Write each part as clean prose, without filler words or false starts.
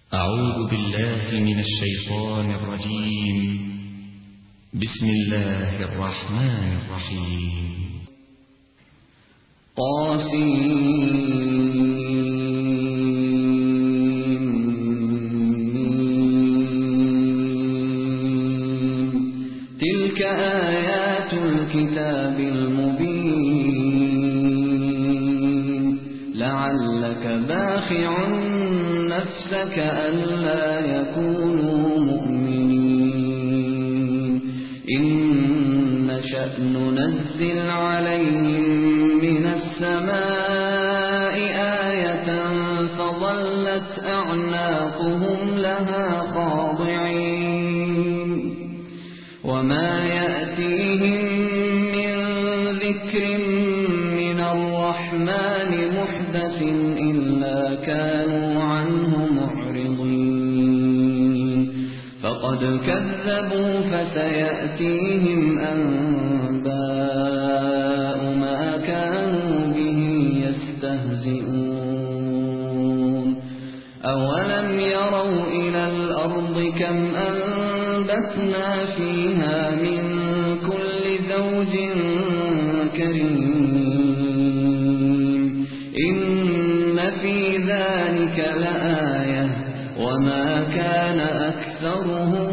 أعوذ بالله من الشيطان الرجيم. بسم الله الرحمن الرحيم. تلك آيات الكتاب المبين لعلك باخع نفسك ألا يكونوا مؤمنين إن نشأ ننزل عليهم من السماء آية فظلت أعناقهم لها خاضعين وما يأتيهم من ذكر من الرحمن محدث إلا كانوا عنه معرضين فقد كذبوا فسيأتيهم أنباء ما كانوا به يستهزئون أولم يروا إلى الأرض كم أنبتنا فيها من كل زوج كريم إن في ذلك لآية وما كان أكثرهم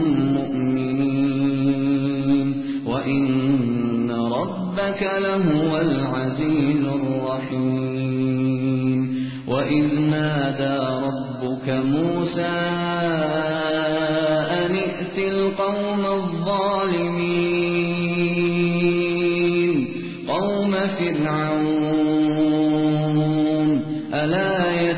مؤمنين وإن ربك لهو العزيز الرحيم وإذ نادى ربك موسى أن ائت القوم الظالمين قوم فرعون ألا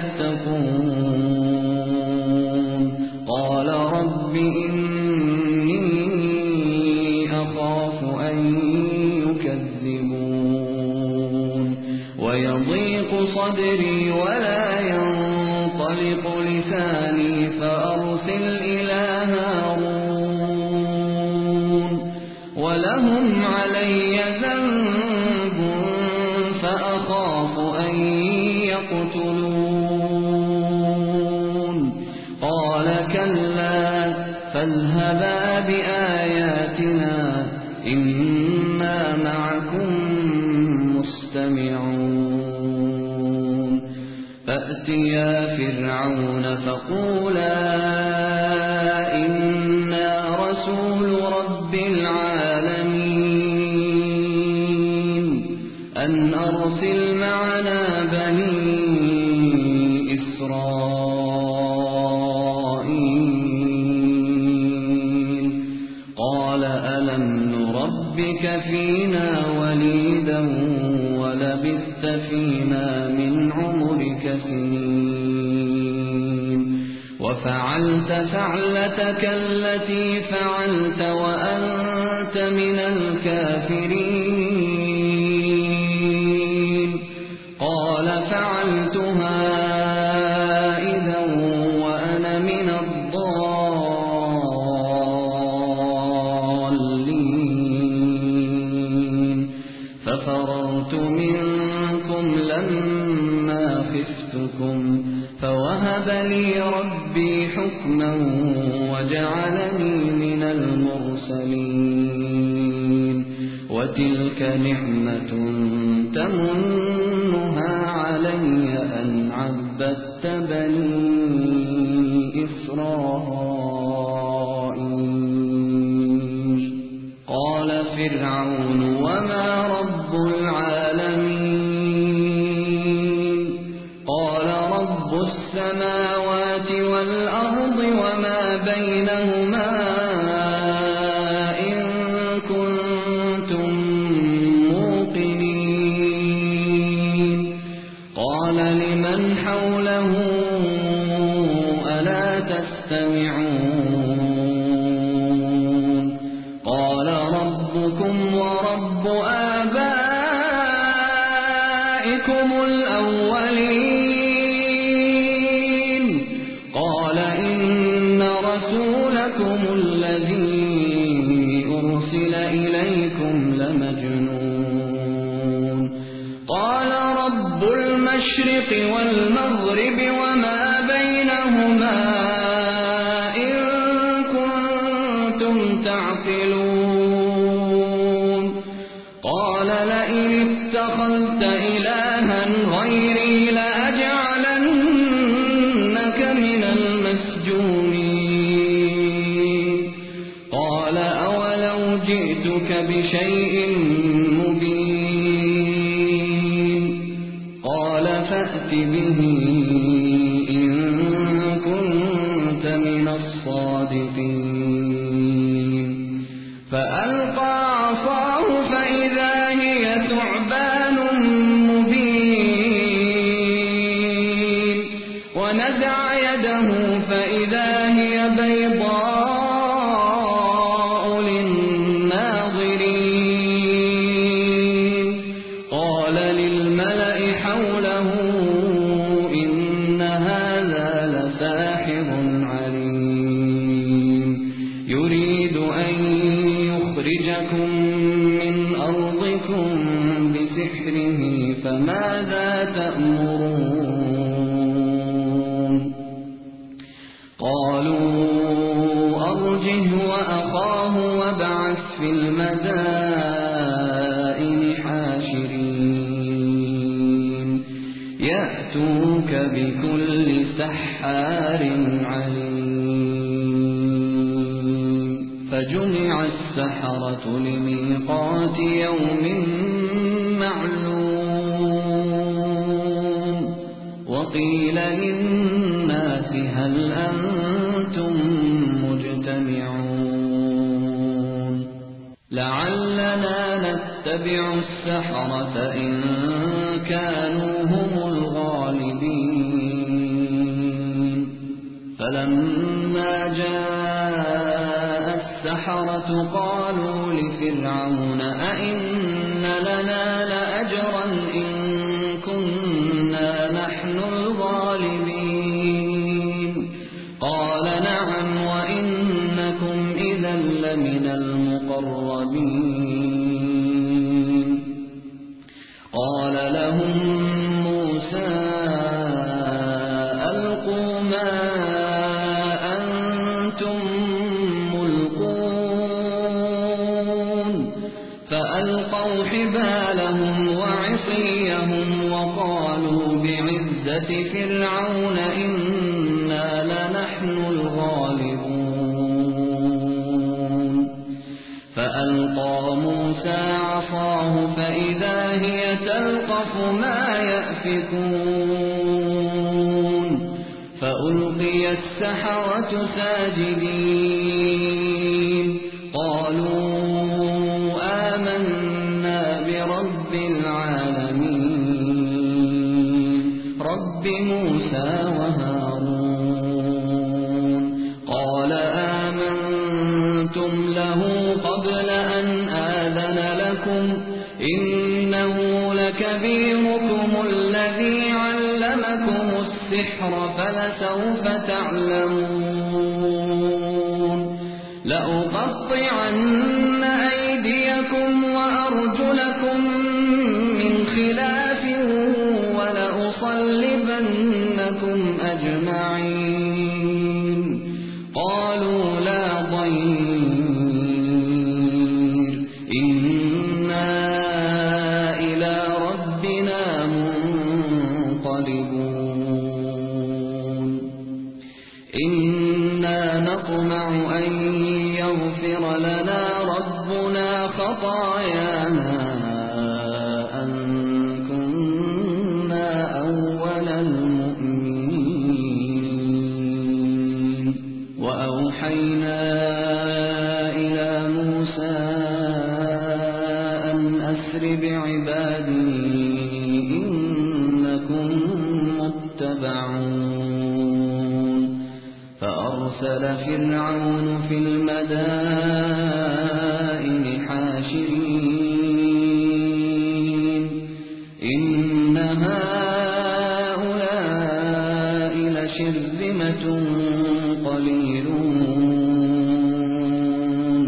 يتقون قال رب إني أخاف أن يكذبون ويضيق صدري ولا ينطلق لساني فأرسل إلى هارون ولهم علي ذنب فأخاف أن يقتلون قال كلا فاذهبا بآياتنا إنا معكم مستمعون فأتيا فرعون فقولا إنا رسول رب العالمين أن أرسل معنا بني إسرائيل قال ألم نربك فينا وليدا ولبثت فينا من عمرك سنين وفعلت فعلتك التي فعلت وأنت من الكافرين قال فعلتها إذا وأنا من الضالين ففررت منكم لما خفتكم فوهب لي ربي حكما وجعلني من المرسلين وتلك نعمة تمنها علي أن عبدت بني إسرائيل قال فرعون وما رب العالمين قال رب السماوات والأرض وما بينهما إن كنتم موقنين قال لمن حوله ألا تستمعون قال ربكم ورب آبائكم الأولين قال إن رسولكم الذي أرسل إليكم لمجنون قال رب المشرق والمغرب وما بينهما من المسجونين قال أولو جئتك بشيء مبين قال فأت به إن كنت من الصادقين فألقى عصاه فإذا هي ثعبان مبين ونزع يده فإذا هي بيضاء للناظرين قال للملأ حوله إن هذا لساحر عليم يريد أن يخرجكم من أرضكم بسحره فماذا تأمرون قالوا أرجه وأخاه وابعث في المدائن حاشرين يأتوك بكل سحار عليم فجمع السحرة لميقات يوم معلوم وقيل للناس هل أنتم مجتمعون لعلنا نتبع السحرة إن كانوا هم الغالبين فلما جاء السحرة قالوا لفرعون أئن لنا لأجرا إن كنا نحن الغالبين قال نعم وإنكم إذا لمن المقربين قال لهم موسى ألقوا ما أنتم ملقون فألقوا حبالهم وعصيهم وقالوا بعزة فرعون إنا لنحن الغالبون فألقى موسى عصاه فإذا هي تلقف ما يأفكون فألقي السحرة ساجدين قالوا آمنا برب العالمين رب موسى وهارون قال آمنتم له قبل أن آذن لكم إنه لكبيركم الذي علمكم السحر فلسوف تعلمون لأقطعن أيديكم وأرجلكم من خلاف ولأصلبنكم أجمعين قالوا لا ضير إنا إلى ربنا منقلبون إنا نطمع أن يغفر لنا ربنا خطايانا أن كنا أول المؤمنين وأوحينا إلى موسى أن أسر بعبادي إنكم متبعون فأرسل فرعون في المدائن حاشرين إن هؤلاء لشرذمة قليلون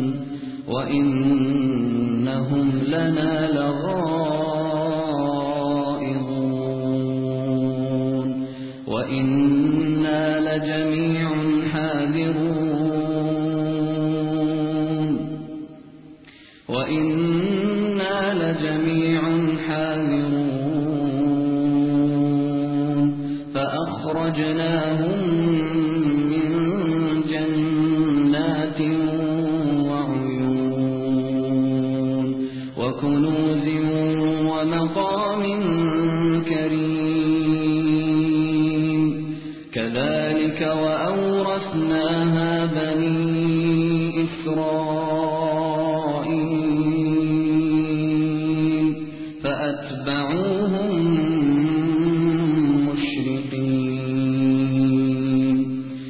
وإنهم لنا لغائظون وإنا لجميع حاذرون وإنا لجميع حاذرون فأخرجناهم لهم من جنات وعيون وكنوز ومقام كريم كذلك وأورثناها بني إسرائيل فأتبعوهم مشرقين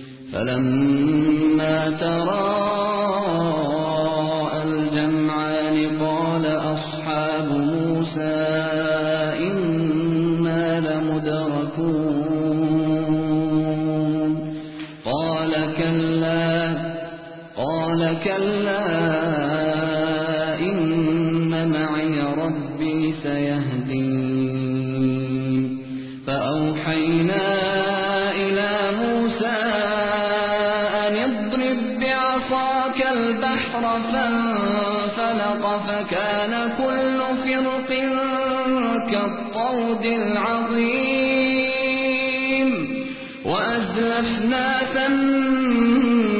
فلما تراءى الجمعان قال أصحاب موسى إنا لمدركون قال كلا إن معي ربي سيهدين فأوحينا إلى موسى أن اضرب بعصاك البحر فانفلق فكان كل فرق كالطود العظيم وأزلفنا ثم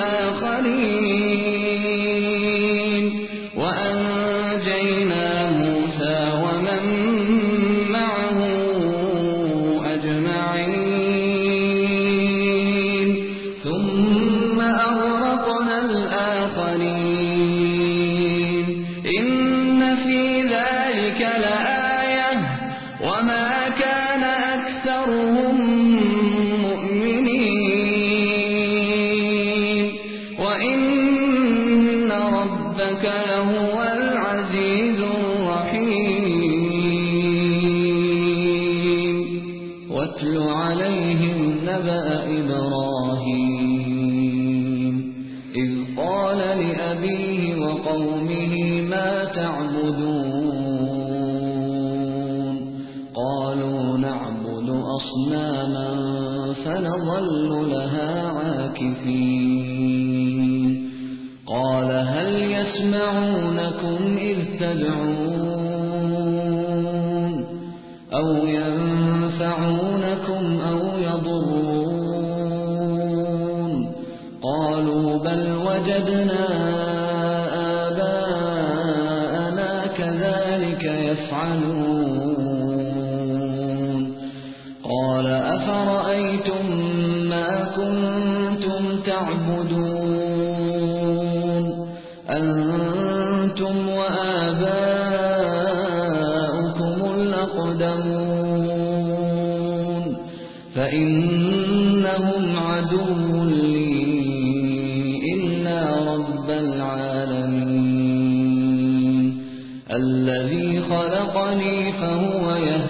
الآخرين وأنجينا موسى ومن معه أجمعين ثم أغرقنا الآخرين إن في ذلك لآية وما كان أكثرهم مؤمنين وإن ربك لهو العزيز الرحيم واتل عليهم نبأ إبراهيم إذ قال لأبيه وقومه ما تعبدون قالوا نعبد أصناما فنظل لها عاكفين قال هل يسمعونكم إذ تدعون أو ينفعونكم أو يضرون قالوا بل وجدنا آباءنا كذلك يفعلون قال أفرأيتم ما كنتم تعبدون أنتم وآباؤكم الأقدمون فإنهم عدو لي إلا رب العالمين الذي خلقني فهو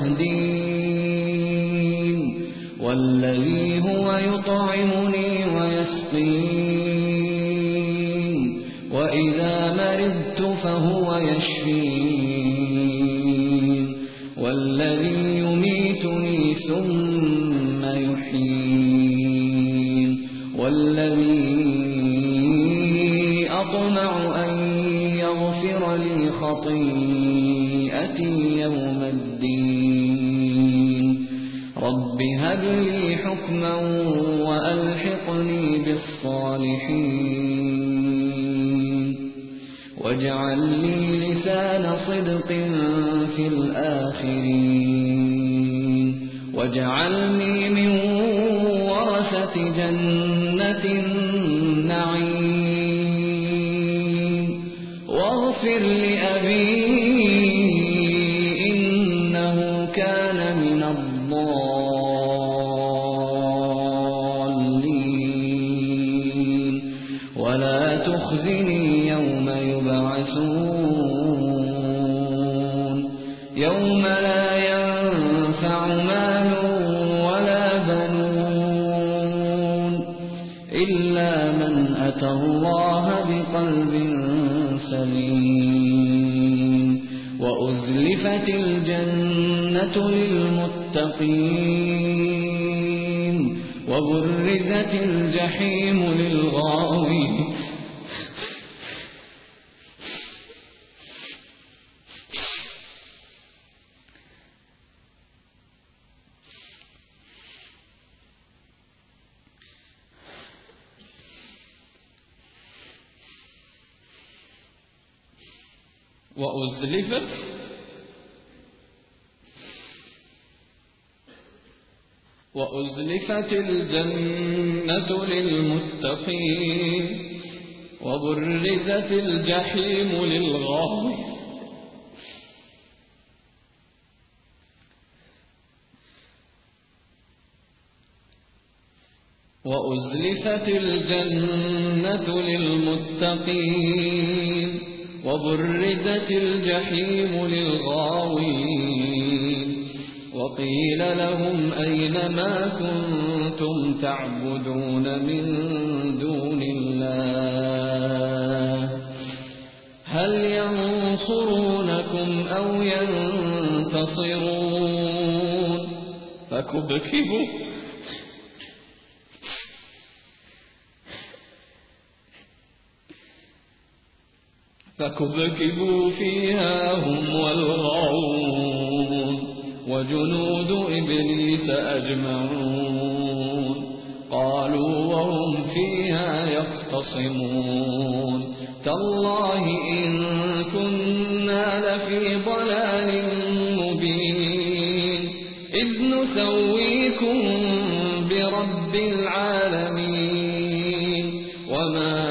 يهدين والذي هو يطعمني ويسقين وإذا مرضت فهو يشفين والذي يميتني ثم يحيين والذي أطمع أن يغفر لي خطيئتي يوم الدين رب هب لي حكما وألحقني بالصالحين واجعل لي لسان صدق في الآخرين واجعلني من ورثة جنة النعيم واغفر لأبي إنه كان من الضالين ولا تخزني يوم يبعثون يوم لا ينفع مال ولا بنون إلا من أتى الله بقلب سليم وأزلفت الجنة للمتقين وبرزت الجحيم للغاوين وأزلفت الجنة للمتقين وبرزت الجحيم للغاوين وأزلفت الجنة للمتقين وبرزت الجحيم للغاوين وقيل لهم أين ما كنتم تعبدون من دون الله هل ينصرونكم أو ينتصرون فكبكبوا فيها هم والغاوون وجنود إبليس أجمعون قالوا وهم فيها يختصمون تالله إن كنا لفي ضلال مبين إذ نسويكم برب العالمين وما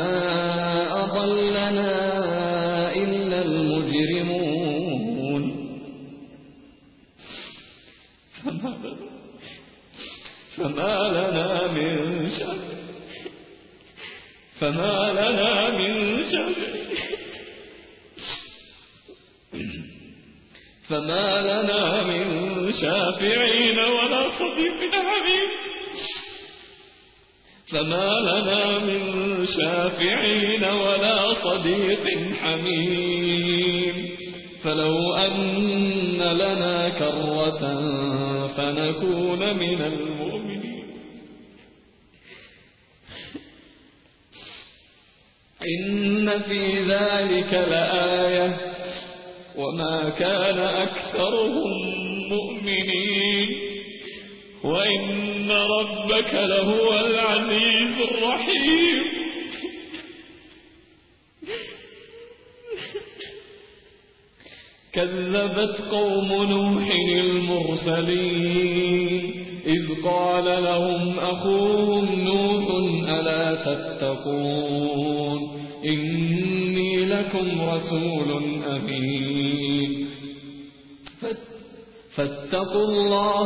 أضلنا إلا المجرمون فما لنا من شافعين ولا صديق حميم فلو أن لنا كرة فنكون من المؤمنين إن في ذلك لآية وما كان أكثرهم مؤمنين وإن ربك لهو العزيز الرحيم كذبت قوم نوح المرسلين إذ قال لهم أخوهم نوح ألا تتقون إني لكم رسول أمين فاتقوا الله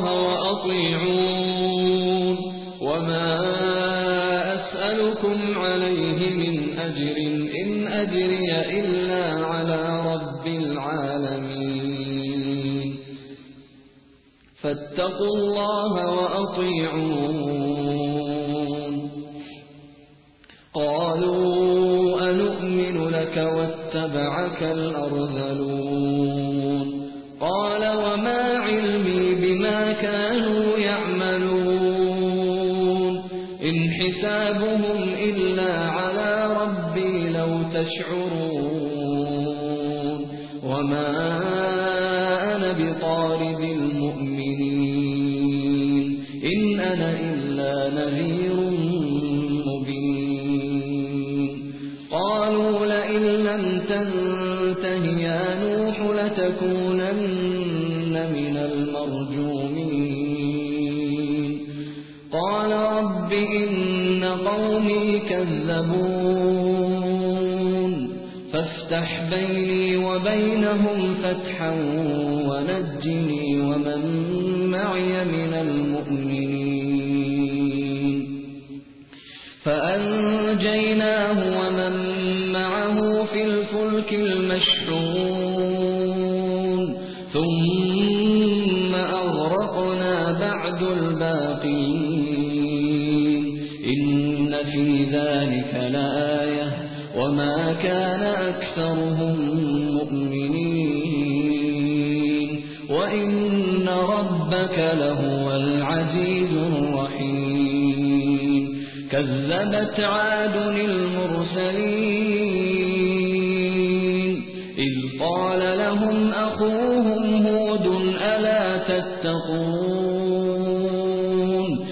وأطيعون وما أسألكم عليه من أجر إن أجري إلا على رب العالمين فاتقوا الله وأطيعون قالوا أنؤمن لك واتبعك الأرذلون قال وما علمي بما كانوا يعملون إن حسابهم إلا على ربي لو تشعرون وما أنا بطارد المؤمنين إن أنا إلا نذير مبين قالوا لئن لم تنته يا نوح لتكونن من المرجومين قال رب إن قومي كذبون فافتح بيني وبينهم فتحا ونجني ومن معي من المؤمنين فأنجيناه ومن معه في الفلك المشحون ثم أغرقنا بعد الباقين إن في ذلك لآية وما كان أكثرهم مؤمنين وإن ربك لهو العزيز الرحيم كذبت عاد المرسلين إذ قال لهم أخوهم هود ألا تتقون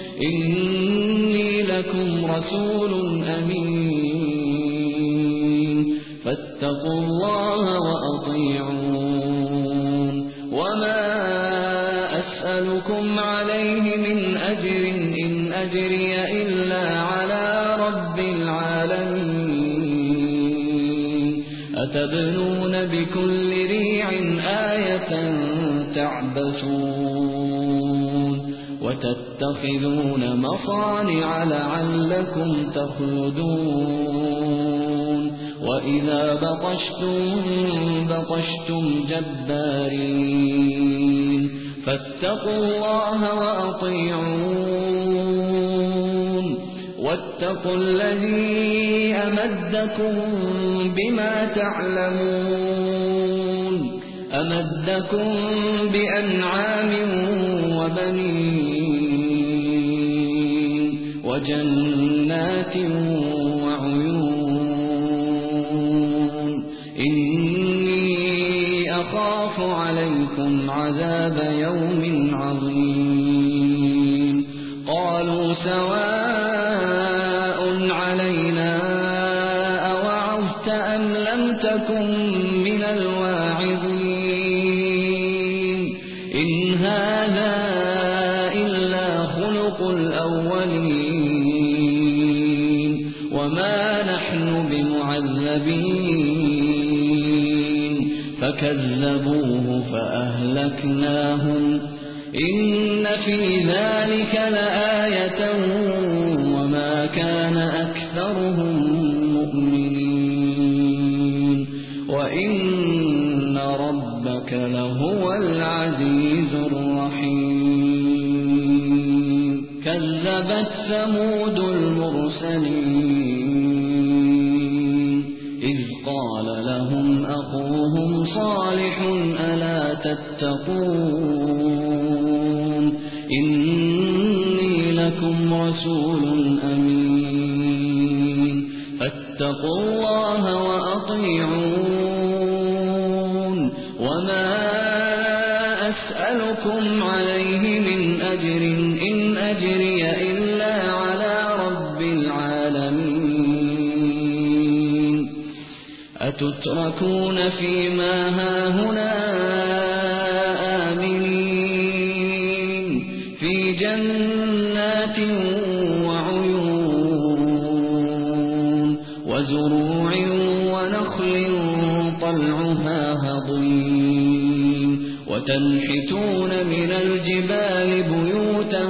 إني لكم رسول أمين فاتقوا الله وأطيعون وما أسألكم عليه من أجر إن أجري إلا على رب العالمين أتبنون بكل ريع آية تعبثون وتتخذون مصانع لعلكم تخلدون وإذا بطشتم جبارين فاتقوا الله وأطيعون واتقوا الذي أمدكم بما تعلمون أمدكم بأنعام وبنين وجنات وعيون إني أخاف عليكم عذاب يوم عظيم قالوا سواء علينا أوعظت أم لم تكن من الواعظين إن هذا إلا خلق الأولين وما نحن بمعذبين فكذبوه فأهلكناهم إن في ذلك لآية وما كان أكثرهم مؤمنين وإن ربك لهو العزيز الرحيم كذبت ثمود المرسلين إذ قال لهم أخوهم صالح ألا تتقون إني لكم رسول أمين فاتقوا الله وأطيعون وما أسألكم عليه من أجر إن أجري إلا على رب العالمين أتتركون فيما هاهنا آمنين في جنات وعيون وزروع ونخل طلعها هضيم وتنحتون من الجبال بيوتا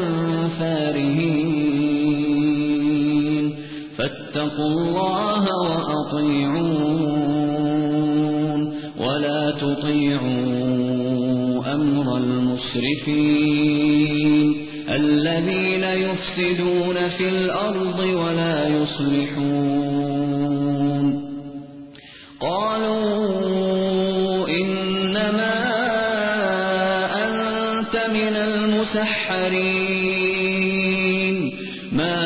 فارهين فاتقوا الله وأطيعون ولا تطيعوا أمر المسرفين الذين يفسدون في الأرض ولا يصلحون قالوا إنما أنت من المسحرين ما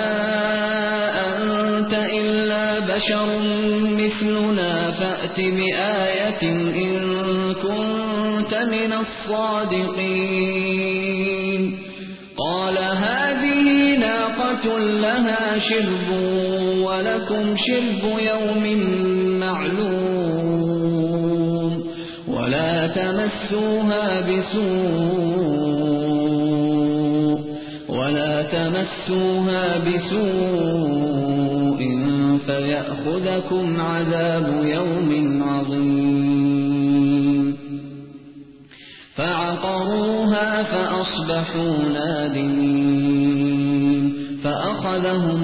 أنت إلا بشر مثلنا فأت بآية إن كنت من الصادقين قال هذه ناقة لها شرب ولكم شرب يوم معلوم ولا تمسوها بسوء فيأخذكم عذاب يوم عظيم فعقروها فأصبحوا نادمين فأخذهم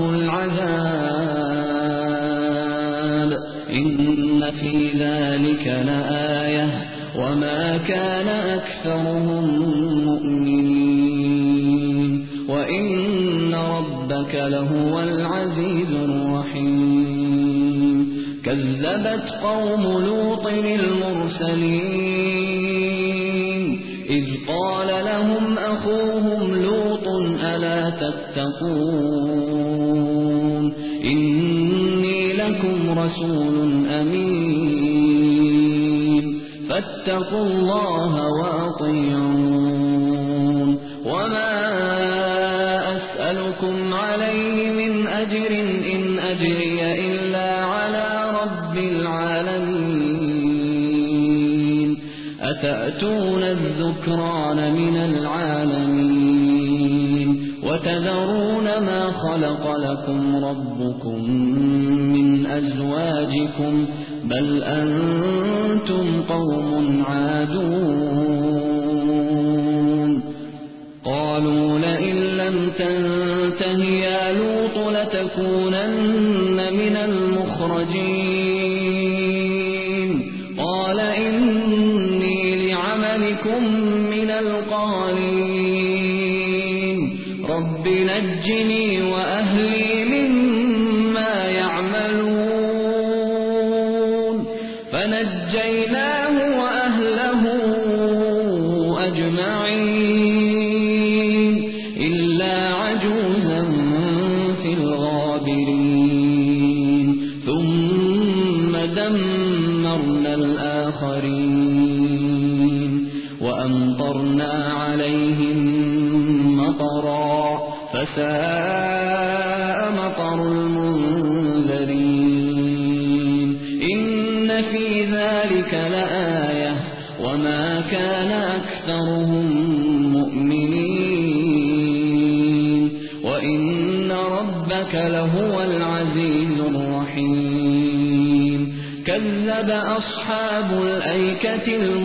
العذاب إن في ذلك لآية وما كان أكثرهم مؤمنين وإن ربك لهو العزيز الرحيم كذبت قوم لوط المرسلين إذ قال لهم أخوهم لوط ألا تتقون إني لكم رسول أمين فاتقوا الله وأطيعون وما أسألكم عليه من أجر إن أجري إلا على رب العالمين أتأتون الذكران من العالمين وتذرون ما خلق لكم ربكم من أزواجكم بل أنتم قوم عادون قالوا لئن لم تنته يا لوط لتكونن من المخرجين قال إني لعملكم من القالين رب نجني وأهلي مما يعملون فنجيناه وأهله أجمعين إلا عجوزا في الغابرين ثم دمرنا الآخرين وأمطرنا عليهم مطرا فساء مطر المنذرين إن في ذلك لآية وما كان أكثرهم مؤمنين وإن ربك لهو العزيز الرحيم كذب أصحاب الأيكة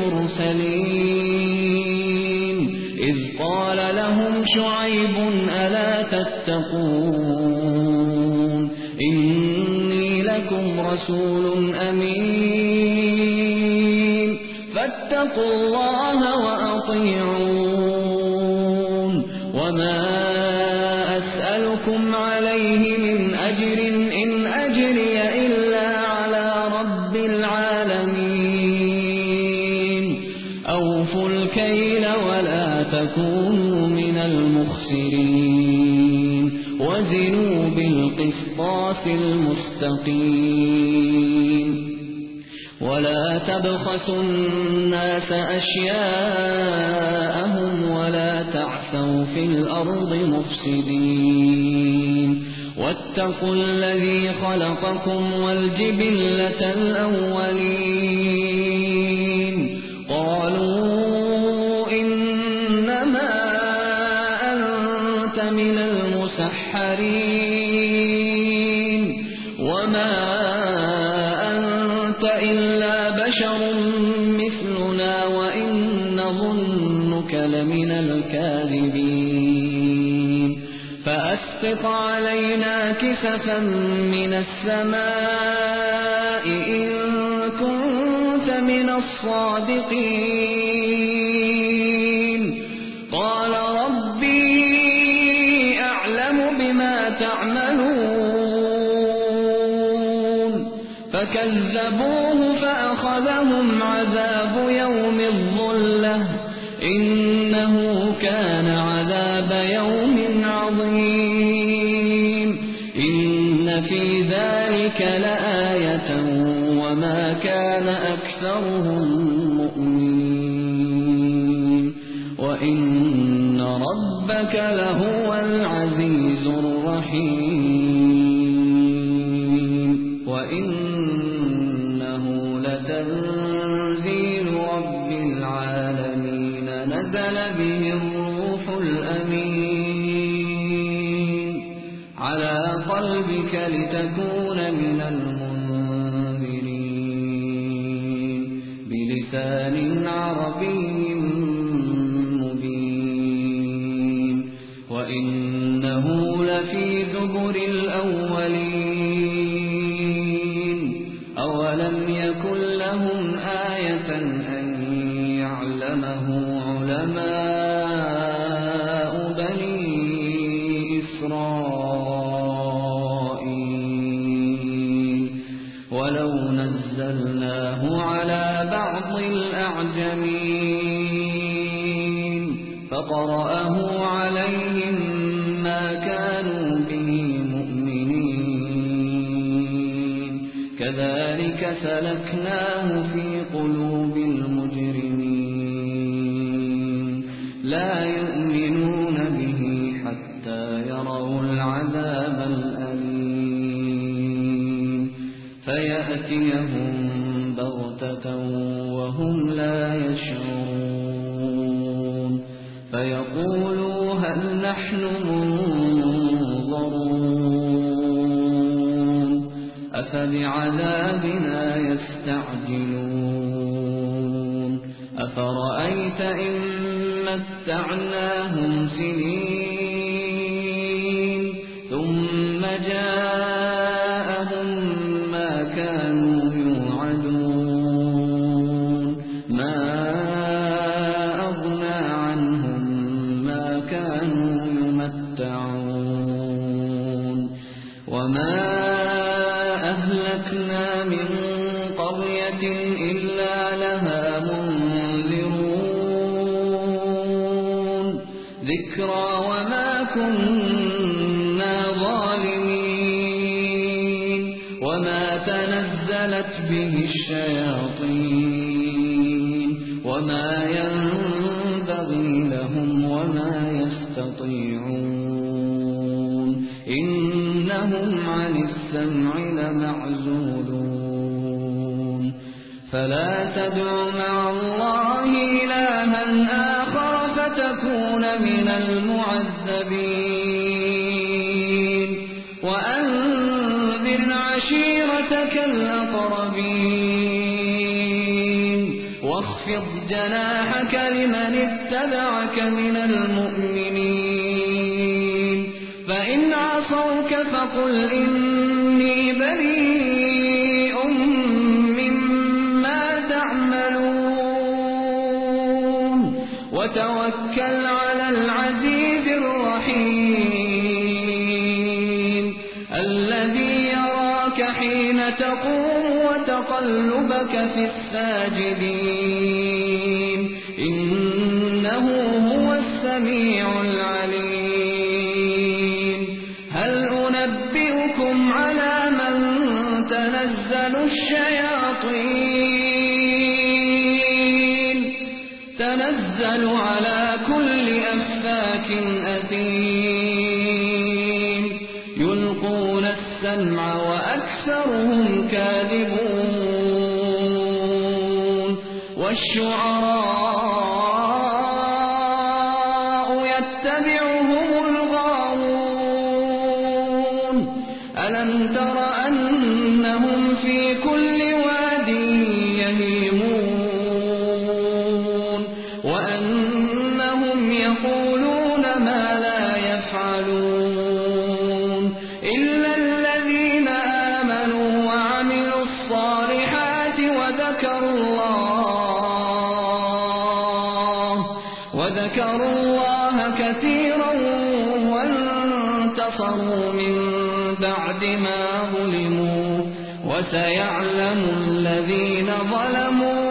المرسلين إذ قال لهم شعيب ألا تتقون إني لكم رسول أمين فاتقوا الله وأطيعون وما أسألكم عليه من أجر إن أجري إلا على رب العالمين أوفوا الكيل ولا تكونوا من المخسرين وزنوا بالقسطاس المستقيم ولا تبخسوا الناس أشياءهم ولا تعثوا في الأرض مفسدين واتقوا الذي خلقكم والجبلة الأولين قالوا إنما أنت من المسحرين وما أنت إلا بشر مثلنا وإن نظنك لمن الكاذبين فأسقط علينا كسفا من السماء إن كنت من الصادقين قال ربي أعلم بما تعملون فكذبوه فأخذهم عذاب يوم الظلة إنه كان عذاب يوم عظيم إن في ذلك لآية وما كان أكثرهم مؤمنين وإن ربك لهو العزيز الرحيم وإنه لتنزيل رب العالمين نزل به الروح الأمين على قلبك لتكون من المنذرين بلسان عربي مبين وإنه لفي زبر الأولين أولم يكن لهم آية أن يعلمه علماء بني إسرائيل ولو نزلناه على بعض الأعجمين فقرأه عليهم ما كانوا به مؤمنين كذلك سلكناه في قلوب المجرمين لا يؤمنون به حتى يروا العذاب الأليم فيأتيهم بغتة وهم لا يشعرون نحن منظرون أفبعذابنا يستعجلون أفرأيت إن متعناهم سنين ثم جاءهم ما كانوا يوعدون ما أغنى عنهم ما كانوا يمتعون وما أهلكنا من قرية إلا لها منذرون ذكرى وما كنا ظالمين وما تنزلت به الشياطين وما ينبغي لهم وما يستطيعون إنهم عن السمع لمعزولون فلا تدع مع الله إلها آخر فتكون من المعذبين وأنذر عشيرتك الأقربين واخفض جناحك لمن اتبعك من المؤمنين فإن عصوك فقل إني بريء مما تعملون وتوكل على العزيز الرحيم الذي يراك حين تقوم وتقلبك في الساجدين إنه هو السميع العليم هل أنبئكم على من تنزل الشياطين تنزل على كل أفاك أثيم يلقون السمع وأكثرهم كاذبون والشعراء يتبعهم الغاوون ألم تر أنهم في كل واد يهيمون وأنهم يقولون ما لا يفعلون إلا الذين آمنوا وعملوا الصالحات وذكروا الله كثيرا وانتصروا من بعد ما ظلموا وسيعلم الذين ظلموا